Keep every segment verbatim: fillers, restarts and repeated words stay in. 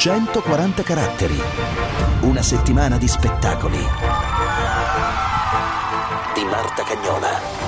centoquaranta caratteri. Una settimana di spettacoli di Marta Cagnola.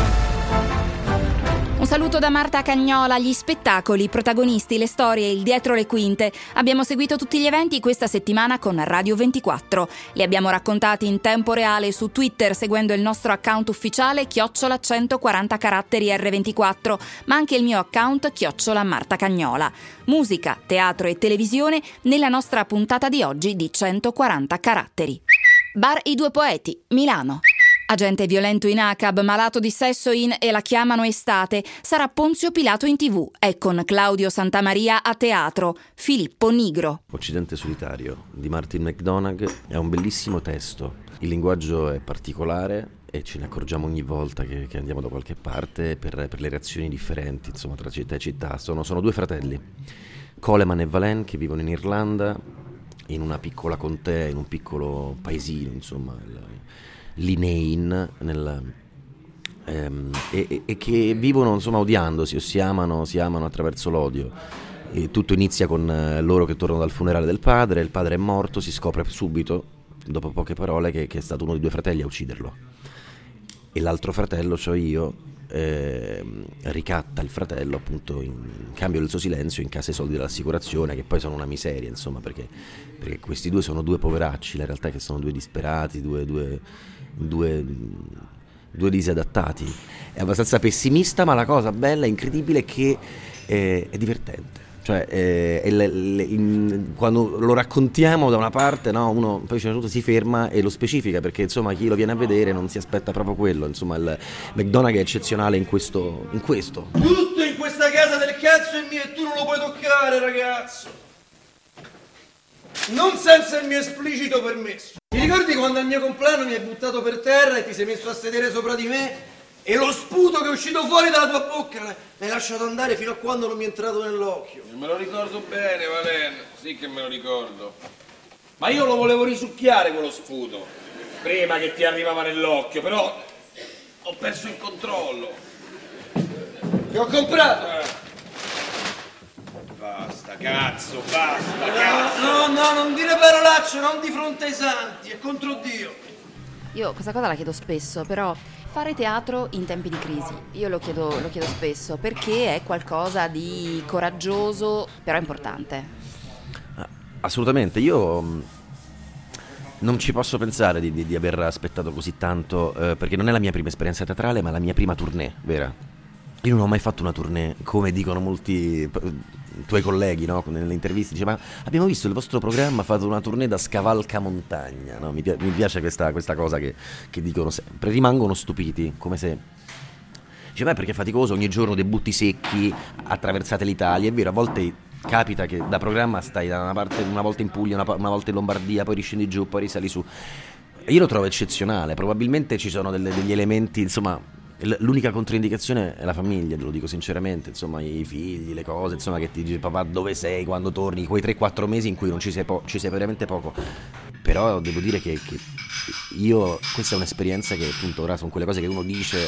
Un saluto da Marta Cagnola. Gli spettacoli, i protagonisti, le storie, il dietro le quinte. Abbiamo seguito tutti gli eventi questa settimana con Radio ventiquattro. Li abbiamo raccontati in tempo reale su Twitter seguendo il nostro account ufficiale chiocciola centoquaranta caratteri erre ventiquattro, ma anche il mio account chiocciola Marta Cagnola. Musica, teatro e televisione nella nostra puntata di oggi di centoquaranta caratteri. Bar I Due Poeti, Milano. Agente violento in A C A B, malato di sesso in E la chiamano estate, sarà Ponzio Pilato in tivù, è con Claudio Santamaria a teatro, Filippo Nigro. Occidente solitario di Martin McDonagh è un bellissimo testo, il linguaggio è particolare e ce ne accorgiamo ogni volta che, che andiamo da qualche parte per, per le reazioni differenti, insomma, tra città e città. Sono, sono due fratelli, Coleman e Valen, che vivono in Irlanda, in una piccola contea, in un piccolo paesino, insomma, il, Linein, nel, ehm, e, e che vivono insomma odiandosi o si amano, si amano attraverso l'odio. E tutto inizia con eh, loro che tornano dal funerale del padre, il padre è morto, si scopre subito, dopo poche parole, che, che è stato uno dei due fratelli a ucciderlo. E l'altro fratello, cioè io, eh, ricatta il fratello appunto in cambio del suo silenzio in casa i soldi dell'assicurazione, che poi sono una miseria, insomma, perché, perché questi due sono due poveracci, la realtà è che sono due disperati, due... due Due, due disadattati. È abbastanza pessimista, ma la cosa bella, incredibile, è che eh, è divertente. Cioè, eh, è le, le, in, quando lo raccontiamo da una parte, no, uno poi tutto si ferma e lo specifica, perché insomma chi lo viene a vedere non si aspetta proprio quello. Insomma, il McDonagh è eccezionale in questo, in questo. Tutto in questa casa del cazzo è mio e tu non lo puoi toccare, ragazzo. Non senza il mio esplicito permesso. Ti ricordi quando al mio compleanno mi hai buttato per terra e ti sei messo a sedere sopra di me e lo sputo che è uscito fuori dalla tua bocca l'hai lasciato andare fino a quando non mi è entrato nell'occhio? Me lo ricordo bene, Valen, sì che me lo ricordo. Ma io lo volevo risucchiare quello sputo prima che ti arrivava nell'occhio, però ho perso il controllo. Ti ho comprato! Eh. Basta, cazzo, basta, cazzo! No, no, no, non dire parolacce, non di fronte ai santi, è contro Dio. Io questa cosa la chiedo spesso, però fare teatro in tempi di crisi, io lo chiedo, lo chiedo spesso, perché è qualcosa di coraggioso, però importante. Assolutamente, io non ci posso pensare di, di, di aver aspettato così tanto, eh, perché non è la mia prima esperienza teatrale, ma la mia prima tournée, vera? Io non ho mai fatto una tournée, come dicono molti tuoi colleghi, no? Nelle interviste, dice: ma abbiamo visto il vostro programma, fate una tournée da scavalcamontagna, no? Mi, pi- mi piace questa, questa cosa che, che dicono sempre, rimangono stupiti, come se... Dice: beh, perché è faticoso, ogni giorno dei butti secchi, attraversate l'Italia. È vero, a volte capita che da programma stai da una parte, una volta in Puglia, una, una volta in Lombardia, poi riscendi giù, poi risali su. Io lo trovo eccezionale, probabilmente ci sono delle, degli elementi, insomma... L'unica controindicazione è la famiglia, te lo dico sinceramente, insomma, i figli, le cose, insomma, che ti dice: papà, dove sei quando torni, quei tre quattro mesi in cui non ci sei, po- ci sei veramente poco. Però devo dire che, che io, questa è un'esperienza che appunto ora sono quelle cose che uno dice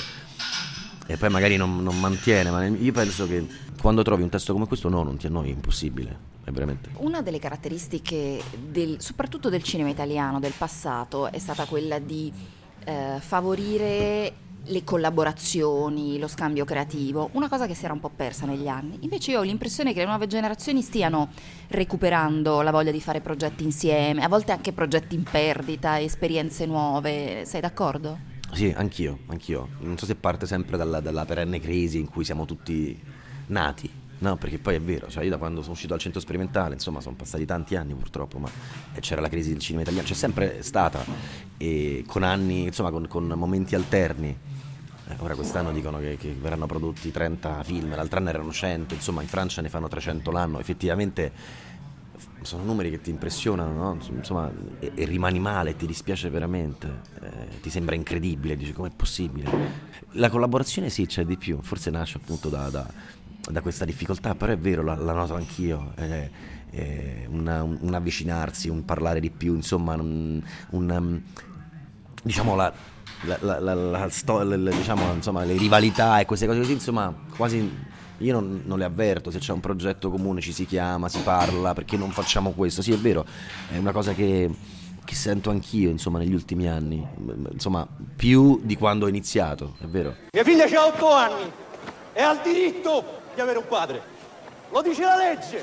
e poi magari non, non mantiene, ma io penso che quando trovi un testo come questo, no, non ti annoi, è impossibile, è veramente. Una delle caratteristiche del, soprattutto del cinema italiano del passato è stata quella di eh, favorire le collaborazioni, lo scambio creativo, una cosa che si era un po' persa negli anni. Invece io ho l'impressione che le nuove generazioni stiano recuperando la voglia di fare progetti insieme, a volte anche progetti in perdita, esperienze nuove. Sei d'accordo? Sì, anch'io, anch'io. Non so se parte sempre dalla, dalla perenne crisi in cui siamo tutti nati, no? Perché poi è vero, cioè io da quando sono uscito dal centro sperimentale, insomma, sono passati tanti anni purtroppo, ma c'era la crisi del cinema italiano, c'è sempre stata, e con anni, insomma, con, con momenti alterni. Eh, ora quest'anno dicono che, che verranno prodotti trenta film, l'altro anno erano cento, insomma in Francia ne fanno trecento l'anno, effettivamente sono numeri che ti impressionano, no? Insomma, e, e rimani male, ti dispiace veramente, eh, ti sembra incredibile, dici com'è possibile. La collaborazione sì, c'è di più, forse nasce appunto da, da, da questa difficoltà, però è vero, la, la noto anch'io, eh, eh, una, un, un avvicinarsi, un parlare di più, insomma un, un diciamo la La, la, la, la sto- le, diciamo, insomma, le rivalità e queste cose così, insomma, quasi io non, non le avverto, se c'è un progetto comune ci si chiama, si parla, perché non facciamo questo? Sì, è vero, è una cosa che, che sento anch'io, insomma, negli ultimi anni, insomma, più di quando ho iniziato, è vero. Mia figlia ha otto anni e ha il diritto di avere un padre, lo dice la legge,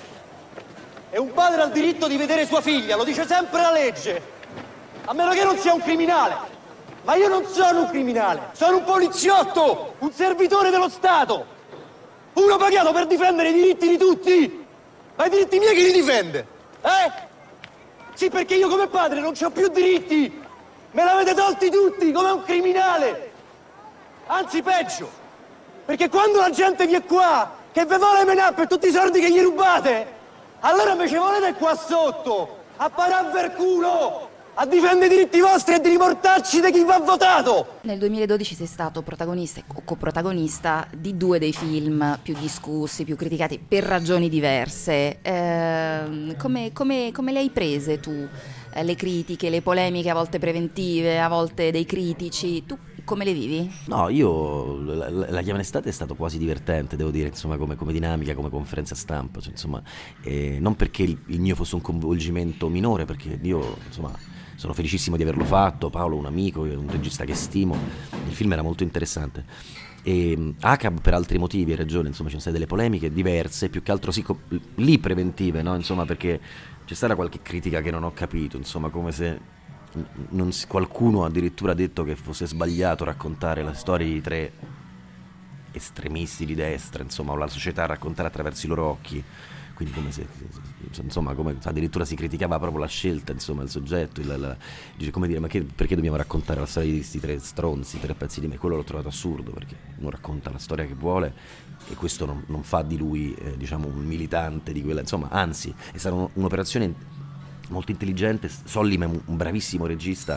e un padre ha il diritto di vedere sua figlia, lo dice sempre la legge, a meno che non sia un criminale. Ma io non sono un criminale, sono un poliziotto, un servitore dello Stato, uno pagato per difendere i diritti di tutti. Ma i diritti miei chi li difende? Eh? Sì, perché io come padre non ho più diritti, me l'avete tolti tutti come un criminale. Anzi, peggio, perché quando la gente viene qua, che vi vuole menare per tutti i soldi che gli rubate, allora invece volete qua sotto, a parar per culo, a difendere i diritti vostri e di riportarci da chi va votato. Nel duemiladodici sei stato protagonista o coprotagonista di due dei film più discussi, più criticati per ragioni diverse. Eh, come, come, come le hai prese tu? Eh, le critiche, le polemiche, a volte preventive, a volte dei critici, tu come le vivi? No, io la, la, la Chiama Estate è stato quasi divertente, devo dire, insomma, come, come dinamica, come conferenza stampa, cioè, insomma, eh, non perché il, il mio fosse un coinvolgimento minore, perché io, insomma, sono felicissimo di averlo fatto. Paolo è un amico, è un regista che stimo, il film era molto interessante. E A C A B per altri motivi, hai ragione, insomma, ci sono state delle polemiche diverse, più che altro sì, co- lì preventive, no? Insomma, perché c'è stata qualche critica che non ho capito, insomma, come se non si, qualcuno addirittura ha detto che fosse sbagliato raccontare la storia di tre estremisti di destra, insomma, o la società raccontare attraverso i loro occhi. Quindi come se, insomma, come addirittura si criticava proprio la scelta, insomma, il soggetto, il, la, dice, come dire, ma che, perché dobbiamo raccontare la storia di questi tre stronzi, tre pezzi di me? Quello l'ho trovato assurdo, perché uno racconta la storia che vuole e questo non, non fa di lui, eh, diciamo, un militante di quella, insomma, anzi, è stata un, un'operazione molto intelligente. Sollim è un, un bravissimo regista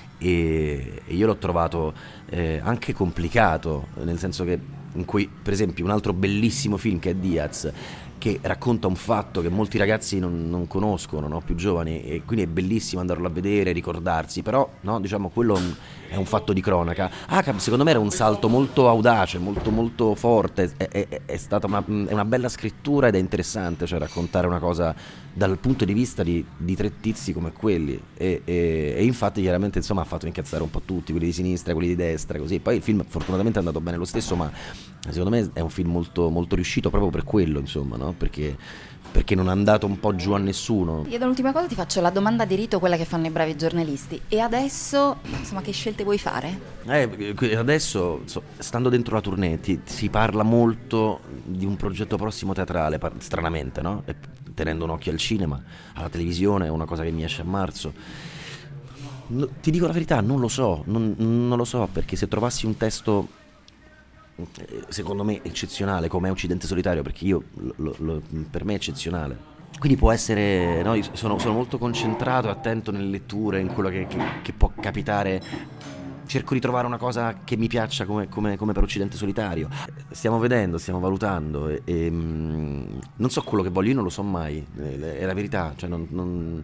e, e io l'ho trovato eh, anche complicato, nel senso che in cui, per esempio, un altro bellissimo film che è Diaz, che racconta un fatto che molti ragazzi non, non conoscono, no? Più giovani, e quindi è bellissimo andarlo a vedere, ricordarsi, però, no, diciamo, quello è un fatto di cronaca. A C A B secondo me era un salto molto audace, molto molto forte, è, è, è stata una, è una bella scrittura ed è interessante, cioè raccontare una cosa dal punto di vista di, di tre tizi come quelli, e, e, e infatti chiaramente, insomma, ha fatto incazzare un po' tutti, quelli di sinistra, quelli di destra, così. Poi il film fortunatamente è andato bene lo stesso, ma secondo me è un film molto, molto riuscito proprio per quello, insomma, no? Perché, perché non è andato un po' giù a nessuno. Io dall'ultima cosa ti faccio la domanda di rito, quella che fanno i bravi giornalisti. E adesso, insomma, che scelte vuoi fare? Eh, adesso, so, stando dentro la tournée, ti, si parla molto di un progetto prossimo teatrale, par- stranamente, no? E, tenendo un occhio al cinema, alla televisione, è una cosa che mi esce a marzo. No, ti dico la verità, non lo so, non, non lo so, perché se trovassi un testo secondo me eccezionale come è Occidente Solitario, perché io lo, lo, per me è eccezionale, quindi può essere, no, io sono, sono molto concentrato e attento nelle letture, in quello che, che, che può capitare, cerco di trovare una cosa che mi piaccia come, come, come per Occidente Solitario. Stiamo vedendo, stiamo valutando e, e mh, non so quello che voglio, io non lo so mai, è la verità, cioè non, non,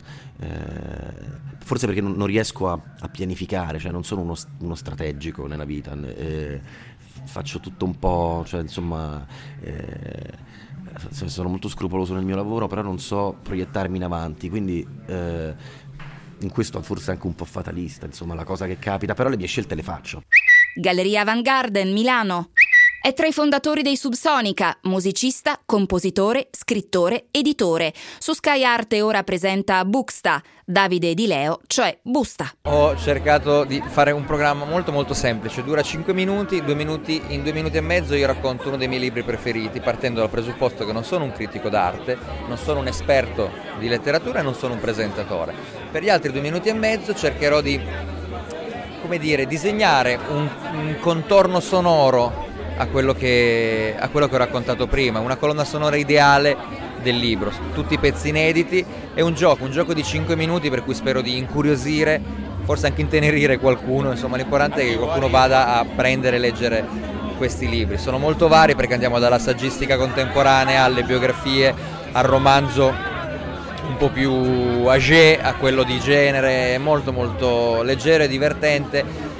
eh, forse perché non, non riesco a, a pianificare, cioè non sono uno, uno strategico nella vita, eh, faccio tutto un po', cioè insomma, eh, sono molto scrupoloso nel mio lavoro, però non so proiettarmi in avanti, quindi eh, in questo forse anche un po' fatalista, insomma, la cosa che capita, però le mie scelte le faccio. Galleria Avant Garden, Milano. È tra i fondatori dei Subsonica, musicista, compositore, scrittore, editore. Su Sky Arte ora presenta Buxta, Davide Di Leo, cioè Busta. Ho cercato di fare un programma molto molto semplice, dura cinque minuti, due minuti, in due minuti e mezzo io racconto uno dei miei libri preferiti, partendo dal presupposto che non sono un critico d'arte, non sono un esperto di letteratura e non sono un presentatore. Per gli altri due minuti e mezzo cercherò di, come dire, disegnare un, un contorno sonoro a quello che a quello che ho raccontato prima, una colonna sonora ideale del libro, tutti i pezzi inediti. È un gioco, un gioco di cinque minuti per cui spero di incuriosire, forse anche intenerire qualcuno, insomma l'importante è che qualcuno vada a prendere e leggere questi libri. Sono molto vari perché andiamo dalla saggistica contemporanea alle biografie, al romanzo un po' più âgé, a quello di genere, molto molto leggero e divertente.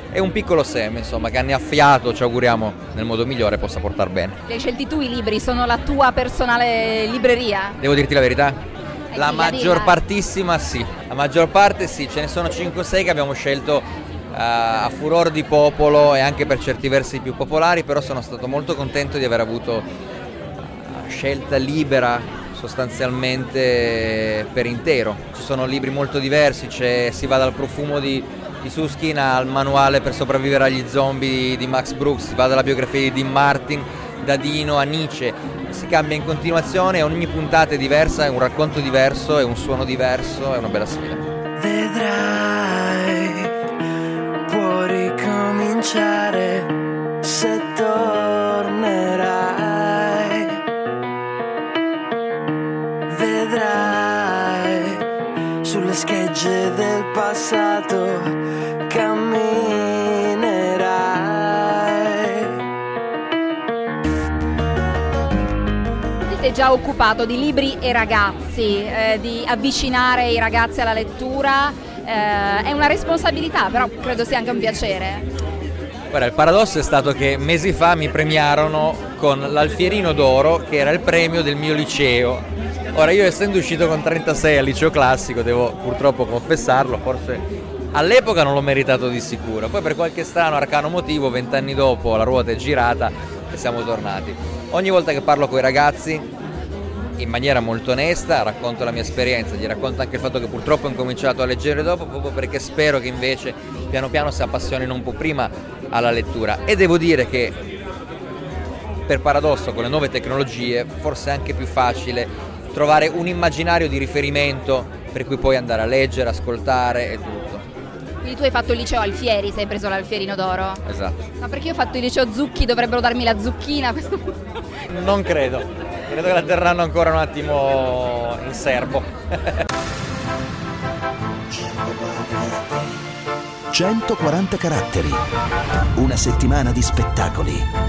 è un piccolo seme, insomma, che annaffiato, ci auguriamo nel modo migliore, possa portare bene. Li hai scelti tu i libri? Sono la tua personale libreria? Devo dirti la verità? Eh, La dilla, maggior dilla. partissima sì, la maggior parte sì, ce ne sono cinque sei che abbiamo scelto uh, a furor di popolo e anche per certi versi più popolari, però sono stato molto contento di aver avuto uh, scelta libera sostanzialmente per intero. Ci sono libri molto diversi, c'è, si va dal profumo di di Susskind al manuale per sopravvivere agli zombie di Max Brooks, si va dalla biografia di Dean Martin, da Dino a Nietzsche, si cambia in continuazione, ogni puntata è diversa, è un racconto diverso, è un suono diverso, è una bella sfida. Vedrai, può ricominciare se tornerai. Vedrai sulle schegge del passato camminerai. Ti sei già occupato di libri e ragazzi, eh, di avvicinare i ragazzi alla lettura, eh, è una responsabilità, però credo sia anche un piacere. Guarda, il paradosso è stato che mesi fa mi premiarono con l'Alfierino d'Oro, che era il premio del mio liceo. Ora, io essendo uscito con trentasei al liceo classico, devo purtroppo confessarlo, forse all'epoca non l'ho meritato di sicuro, poi per qualche strano arcano motivo vent'anni dopo la ruota è girata e siamo tornati. Ogni volta che parlo con i ragazzi in maniera molto onesta racconto la mia esperienza, gli racconto anche il fatto che purtroppo ho incominciato a leggere dopo, proprio perché spero che invece piano piano si appassionino un po' prima alla lettura. E devo dire che per paradosso con le nuove tecnologie forse è anche più facile trovare un immaginario di riferimento per cui puoi andare a leggere, ascoltare e tutto. Quindi tu hai fatto il liceo Alfieri, sei preso l'Alfierino d'Oro? Esatto. Ma perché io ho fatto il liceo Zucchi, dovrebbero darmi la zucchina a questo punto? Non credo, credo che la terranno ancora un attimo in serbo. centoquaranta caratteri, una settimana di spettacoli.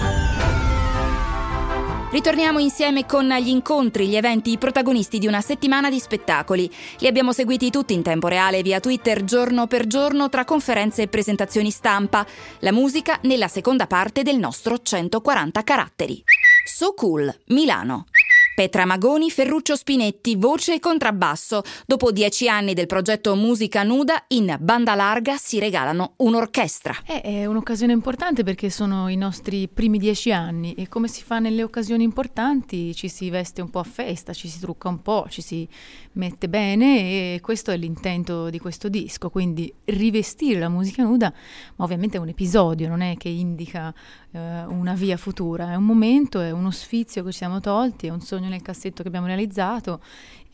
Ritorniamo insieme con gli incontri, gli eventi, i protagonisti di una settimana di spettacoli. Li abbiamo seguiti tutti in tempo reale via Twitter giorno per giorno tra conferenze e presentazioni stampa. La musica nella seconda parte del nostro centoquaranta caratteri. So Cool, Milano. Petra Magoni, Ferruccio Spinetti, voce e contrabbasso. Dopo dieci anni del progetto Musica Nuda, in banda larga si regalano un'orchestra. È, è un'occasione importante perché sono i nostri primi dieci anni e come si fa nelle occasioni importanti ci si veste un po' a festa, ci si trucca un po', ci si mette bene e questo è l'intento di questo disco, quindi rivestire la musica nuda, ma ovviamente è un episodio, non è che indica eh, una via futura, è un momento, è uno sfizio che ci siamo tolti, è un sogno nel cassetto che abbiamo realizzato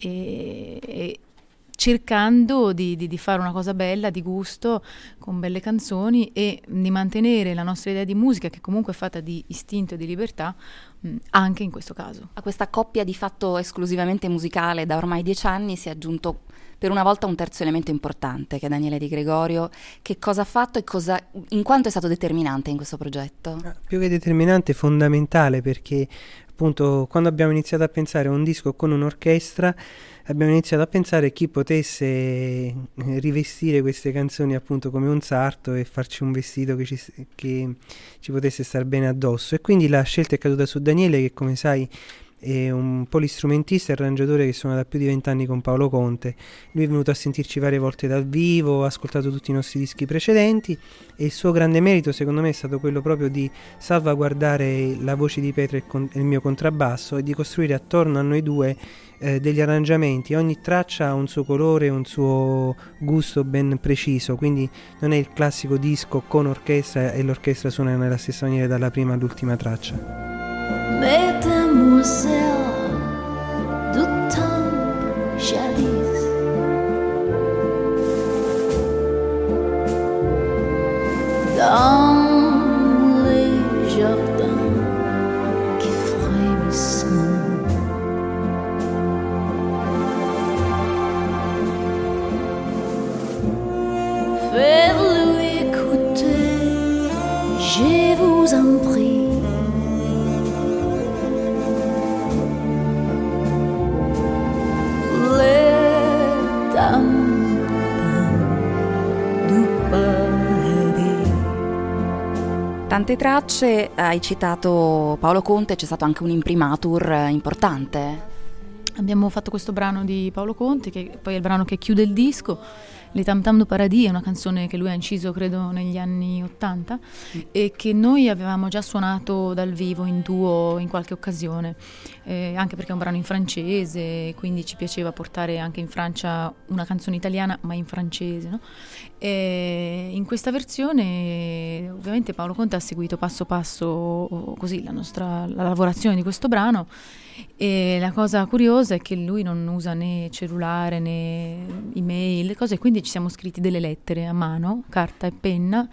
e, e cercando di, di, di fare una cosa bella, di gusto, con belle canzoni e di mantenere la nostra idea di musica che comunque è fatta di istinto e di libertà mh, anche in questo caso. A questa coppia di fatto esclusivamente musicale da ormai dieci anni si è aggiunto per una volta un terzo elemento importante che è Daniele Di Gregorio. Che cosa ha fatto e cosa, in quanto è stato determinante in questo progetto? Più che determinante, fondamentale, perché appunto quando abbiamo iniziato a pensare a un disco con un'orchestra abbiamo iniziato a pensare chi potesse rivestire queste canzoni appunto come un sarto e farci un vestito che ci, che ci potesse star bene addosso, e quindi la scelta è caduta su Daniele, che come sai è un polistrumentista e arrangiatore che suona da più di vent'anni con Paolo Conte. Lui è venuto a sentirci varie volte dal vivo, ha ascoltato tutti i nostri dischi precedenti e il suo grande merito secondo me è stato quello proprio di salvaguardare la voce di Petra e con- il mio contrabbasso e di costruire attorno a noi due eh, degli arrangiamenti. Ogni traccia ha un suo colore, un suo gusto ben preciso, quindi non è il classico disco con orchestra e l'orchestra suona nella stessa maniera dalla prima all'ultima traccia. Mesdemoiselles du temps jadis, dans les jardins qui frémissent, faites-le écouter, je vous en prie. tante tracce, hai citato Paolo Conte, c'è stato anche un imprimatur importante. Abbiamo fatto questo brano di Paolo Conte, che poi è il brano che chiude il disco. Le Tam Tam do Paradis è una canzone che lui ha inciso credo negli anni ottanta mm. e che noi avevamo già suonato dal vivo in duo in qualche occasione, eh, anche perché è un brano in francese, quindi ci piaceva portare anche in Francia una canzone italiana ma in francese, no? E in questa versione ovviamente Paolo Conte ha seguito passo passo così la nostra la lavorazione di questo brano. E la cosa curiosa è che lui non usa né cellulare né email, cose, quindi ci siamo scritti delle lettere a mano, carta e penna,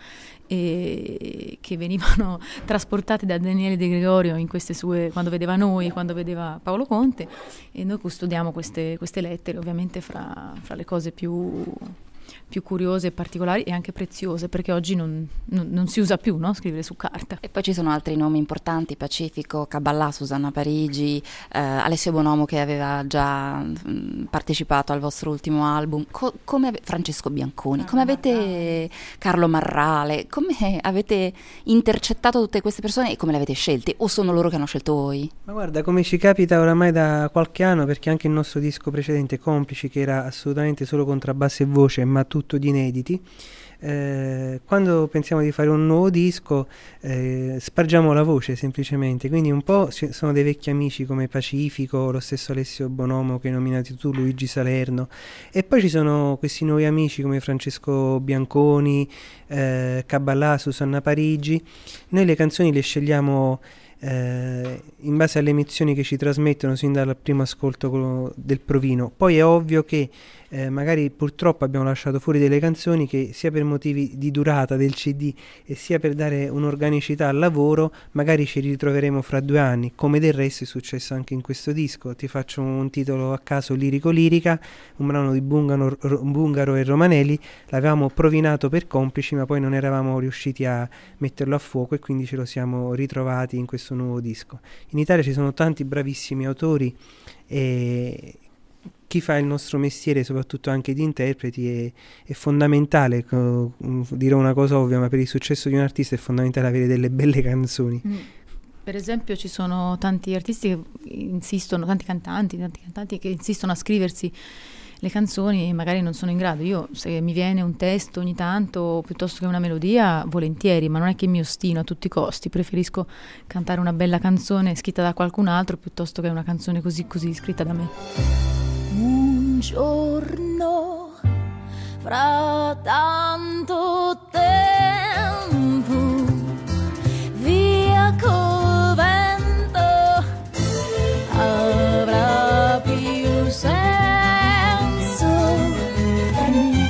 e che venivano trasportate da Daniele De Gregorio in queste sue, quando vedeva noi, quando vedeva Paolo Conte, e noi custodiamo queste, queste lettere ovviamente fra, fra le cose più più curiose, particolari e anche preziose, perché oggi non, non, non si usa più, no? Scrivere su carta. E poi ci sono altri nomi importanti: Pacifico, Caballà, Susanna Parigi, eh, Alessio Bonomo, che aveva già mh, partecipato al vostro ultimo album, Co- come ave- Francesco Bianconi, ah, come avete Marrale. Carlo Marrale, come avete intercettato tutte queste persone e come le avete scelte, o sono loro che hanno scelto voi? Ma guarda, come ci capita oramai da qualche anno, perché anche il nostro disco precedente, Complici, che era assolutamente solo contrabbasso e voce, ma tutto di inediti, eh, quando pensiamo di fare un nuovo disco eh, spargiamo la voce semplicemente, quindi un po' sono dei vecchi amici come Pacifico, lo stesso Alessio Bonomo che hai nominato tu, Luigi Salerno, e poi ci sono questi nuovi amici come Francesco Bianconi, eh, Caballà, Susanna Parigi. Noi le canzoni le scegliamo Eh, in base alle emozioni che ci trasmettono sin dal primo ascolto del provino. Poi è ovvio che eh, magari purtroppo abbiamo lasciato fuori delle canzoni che, sia per motivi di durata del C D e sia per dare un'organicità al lavoro, magari ci ritroveremo fra due anni, come del resto è successo anche in questo disco. Ti faccio un titolo a caso: Lirico Lirica, un brano di Bungaro, Bungaro e Romanelli. L'avevamo provinato per Complici, ma poi non eravamo riusciti a metterlo a fuoco e quindi ce lo siamo ritrovati in questo nuovo disco. In Italia ci sono tanti bravissimi autori e chi fa il nostro mestiere, soprattutto anche di interpreti, è, è fondamentale. Co- dirò una cosa ovvia, ma per il successo di un artista è fondamentale avere delle belle canzoni. Mm. Per esempio ci sono tanti artisti che insistono, tanti cantanti, tanti cantanti che insistono a scriversi le canzoni e magari non sono in grado. Io, se mi viene un testo ogni tanto piuttosto che una melodia, volentieri, ma non è che mi ostino a tutti i costi. Preferisco cantare una bella canzone scritta da qualcun altro piuttosto che una canzone così così scritta da me. Un giorno fra tanto tempo via col vento avrà più senso per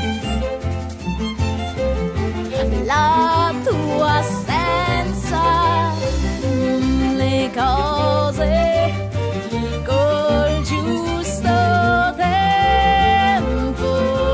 me la tua assenza, le cose col giusto tempo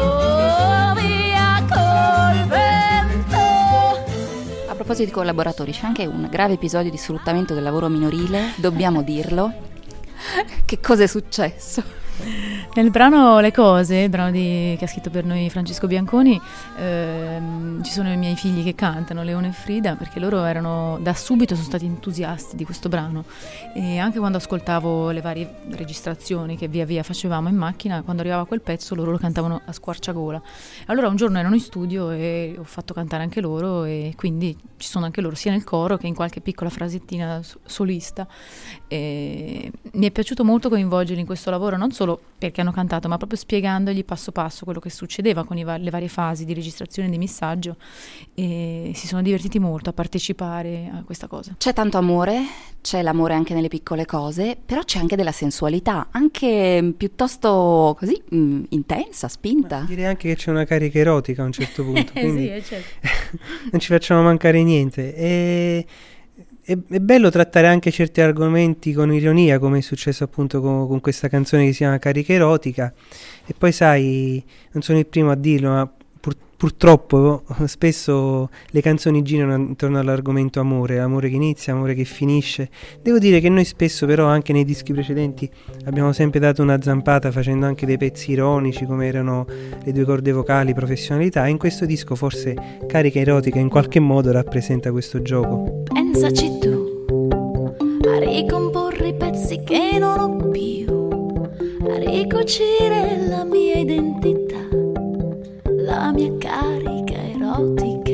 via col vento. A proposito di collaboratori, c'è anche un grave episodio di sfruttamento del lavoro minorile, dobbiamo dirlo. Che cosa è successo? Nel brano Le Cose, il brano di, che ha scritto per noi Francesco Bianconi, ehm, ci sono i miei figli che cantano, Leone e Frida, perché loro erano da subito sono stati entusiasti di questo brano, e anche quando ascoltavo le varie registrazioni che via via facevamo in macchina, quando arrivava quel pezzo loro lo cantavano a squarciagola. Allora un giorno erano in studio e ho fatto cantare anche loro, e quindi ci sono anche loro sia nel coro che in qualche piccola frasettina solista. E mi è piaciuto molto coinvolgerli in questo lavoro, non solo perché hanno cantato, ma proprio spiegandogli passo passo quello che succedeva con i va- le varie fasi di registrazione e di missaggio, e si sono divertiti molto a partecipare a questa cosa. C'è tanto amore, c'è l'amore anche nelle piccole cose, però c'è anche della sensualità, anche piuttosto così mh, intensa, spinta. Ma direi anche che c'è una carica erotica a un certo punto, quindi sì, è certo. non ci facciamo mancare niente. E È, è bello trattare anche certi argomenti con ironia, come è successo appunto con, con questa canzone che si chiama Carica Erotica. E poi sai, non sono il primo a dirlo, ma pur, purtroppo spesso le canzoni girano intorno all'argomento amore, amore che inizia, amore che finisce. Devo dire che noi spesso però anche nei dischi precedenti abbiamo sempre dato una zampata facendo anche dei pezzi ironici come erano le due corde vocali, professionalità, e in questo disco forse Carica Erotica in qualche modo rappresenta questo gioco. Pensaci tu a ricomporre i pezzi che non ho più, a ricucire la mia identità, la mia carica erotica.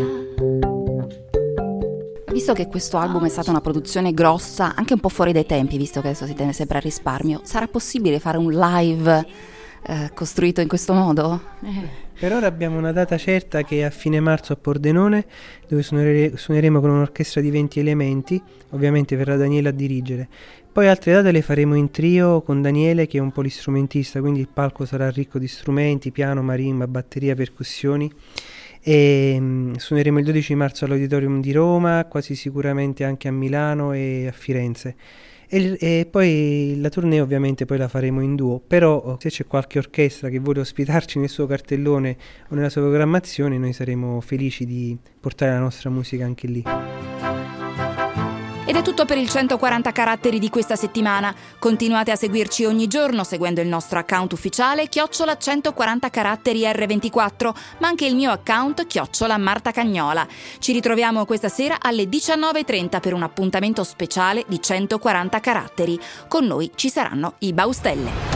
Visto che questo album è stata una produzione grossa, anche un po' fuori dai tempi, visto che adesso si tende sempre a risparmio, sarà possibile fare un live eh, costruito in questo modo? Eh. Per ora abbiamo una data certa che è a fine marzo a Pordenone, dove suonere- suoneremo con un'orchestra di venti elementi, ovviamente verrà Daniele a dirigere. Poi altre date le faremo in trio con Daniele, che è un polistrumentista, quindi il palco sarà ricco di strumenti, piano, marimba, batteria, percussioni. E mh, suoneremo il dodici marzo all'Auditorium di Roma, quasi sicuramente anche a Milano e a Firenze. E, e poi la tournée ovviamente poi la faremo in duo, però se c'è qualche orchestra che vuole ospitarci nel suo cartellone o nella sua programmazione, noi saremo felici di portare la nostra musica anche lì. Ed è tutto per il centoquaranta caratteri di questa settimana. Continuate a seguirci ogni giorno seguendo il nostro account ufficiale chiocciola centoquaranta caratteri erre ventiquattro, ma anche il mio account chiocciola Marta Cagnola. Ci ritroviamo questa sera alle diciannove e trenta per un appuntamento speciale di centoquaranta caratteri. Con noi ci saranno i Baustelle.